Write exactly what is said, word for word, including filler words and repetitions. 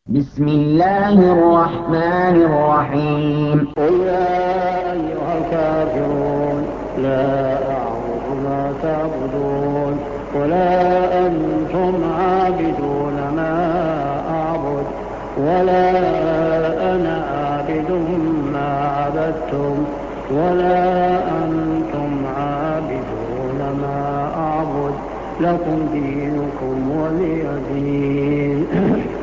بسم الله الرحمن الرحيم قل يا أيها الكافرون لا أعبد ما تعبدون ولا أنتم عابدون ما أعبد ولا أنا عابد ما عبدتم ولا أنتم عابدون ما أعبد لكم دينكم ولي دين.